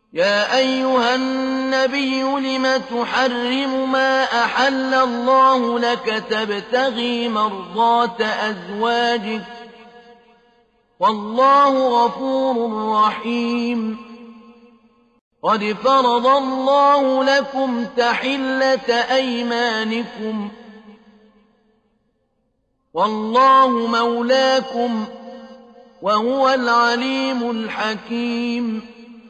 يا أيها النبي لم تحرم ما أحل الله لك تبتغي مرضات أزواجك والله غفور رحيم قد فرض الله لكم تحلة أيمانكم والله مولاكم وهو العليم الحكيم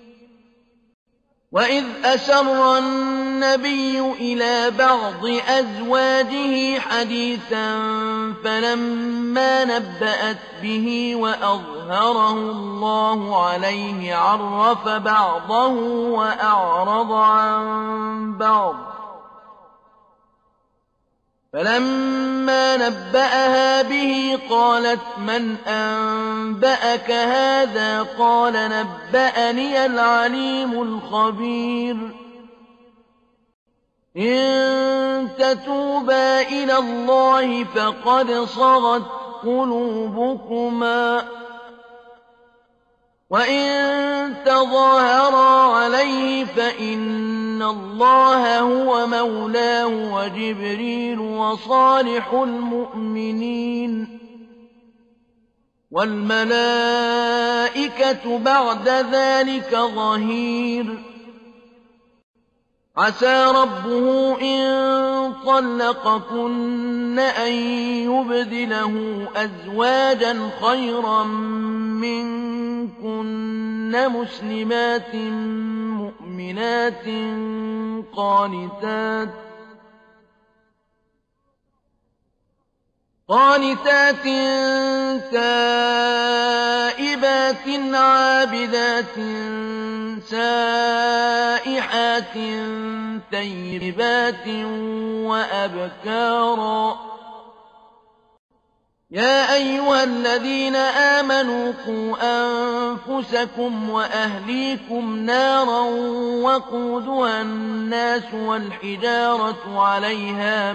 وإذ أسر النبي إلى بعض أزواجه حديثا فلما نبأت به وأظهره الله عليه عرف بعضه وأعرض عن بعض فلما نبأها به قالت من أنبأك هذا قال نبأني العليم الخبير إن تتوبا إلى الله فقد صغت قلوبكما وإن تظاهرا عليه فإن الله هو مولاه وجبريل وصالح المؤمنين والملائكة بعد ذلك ظهير عسى ربه إن طلقكن أن يبدله أزواجا خيرا منكن مسلمات مؤمنات قانتات تائبات عابدات سائحات طيبات وأبكارا يا أيها الذين آمنوا قوا أنفسكم وأهليكم نارا وقودها الناس والحجارة عليها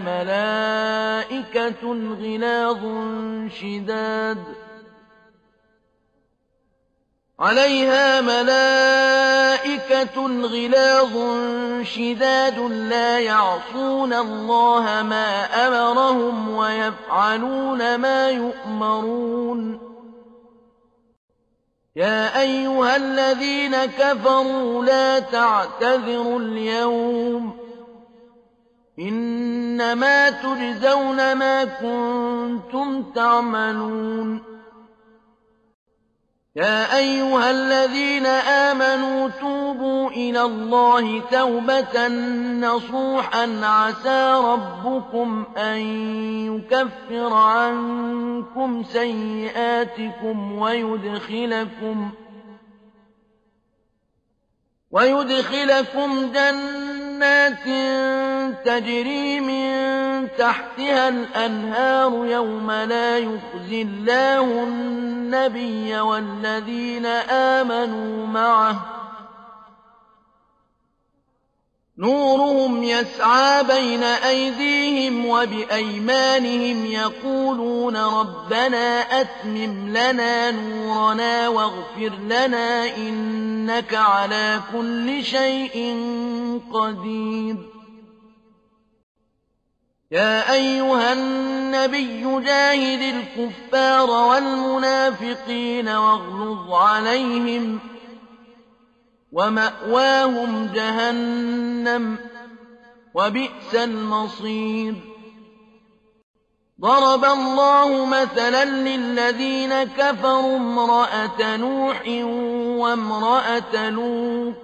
ملائكة غلاظ شداد لا يعصون الله ما أمرهم ويفعلون ما يؤمرون يا أيها الذين كفروا لا تعتذروا اليوم إنما تجزون ما كنتم تعملون يا أيها الذين آمنوا توبوا إلى الله توبة نصوحا عسى ربكم أن يكفر عنكم سيئاتكم ويدخلكم جنات تجري من تحتها الأنهار يوم لا يخزي الله النبي والذين آمنوا معه نورهم يسعى بين أيديهم وبأيمانهم يقولون ربنا أتمم لنا نورنا واغفر لنا إنك على كل شيء قدير يا أيها النبي جاهد الكفار والمنافقين واغلظ عليهم ومأواهم جهنم وبئس المصير ضرب الله مثلا للذين كفروا امرأة نوح وامرأة لوط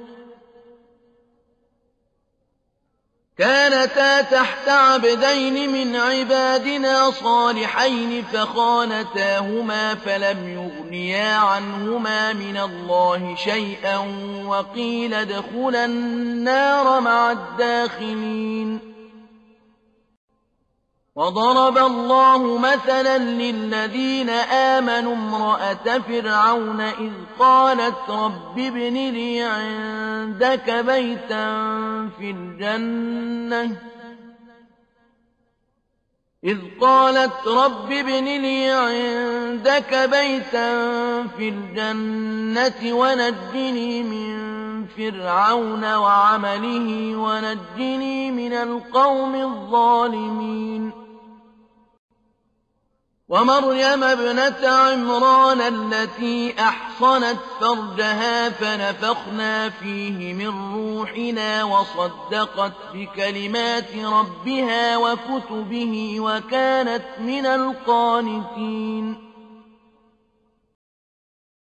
كانتا تحت عبدين من عبادنا صالحين فخانتاهما فلم يغنيا عنهما من الله شيئا وقيل ادخلا النار مع الداخلين وضرب الله مثلا للذين آمنوا امرأة فرعون إذ قالت رب ابن لي عندك بيتا في الجنة ونجني من فرعون وعمله ونجني من القوم الظالمين ومريم ابنة عمران التي أحصنت فرجها فنفخنا فيه من روحنا وصدقت بكلمات ربها وكتبه وكانت من القانتين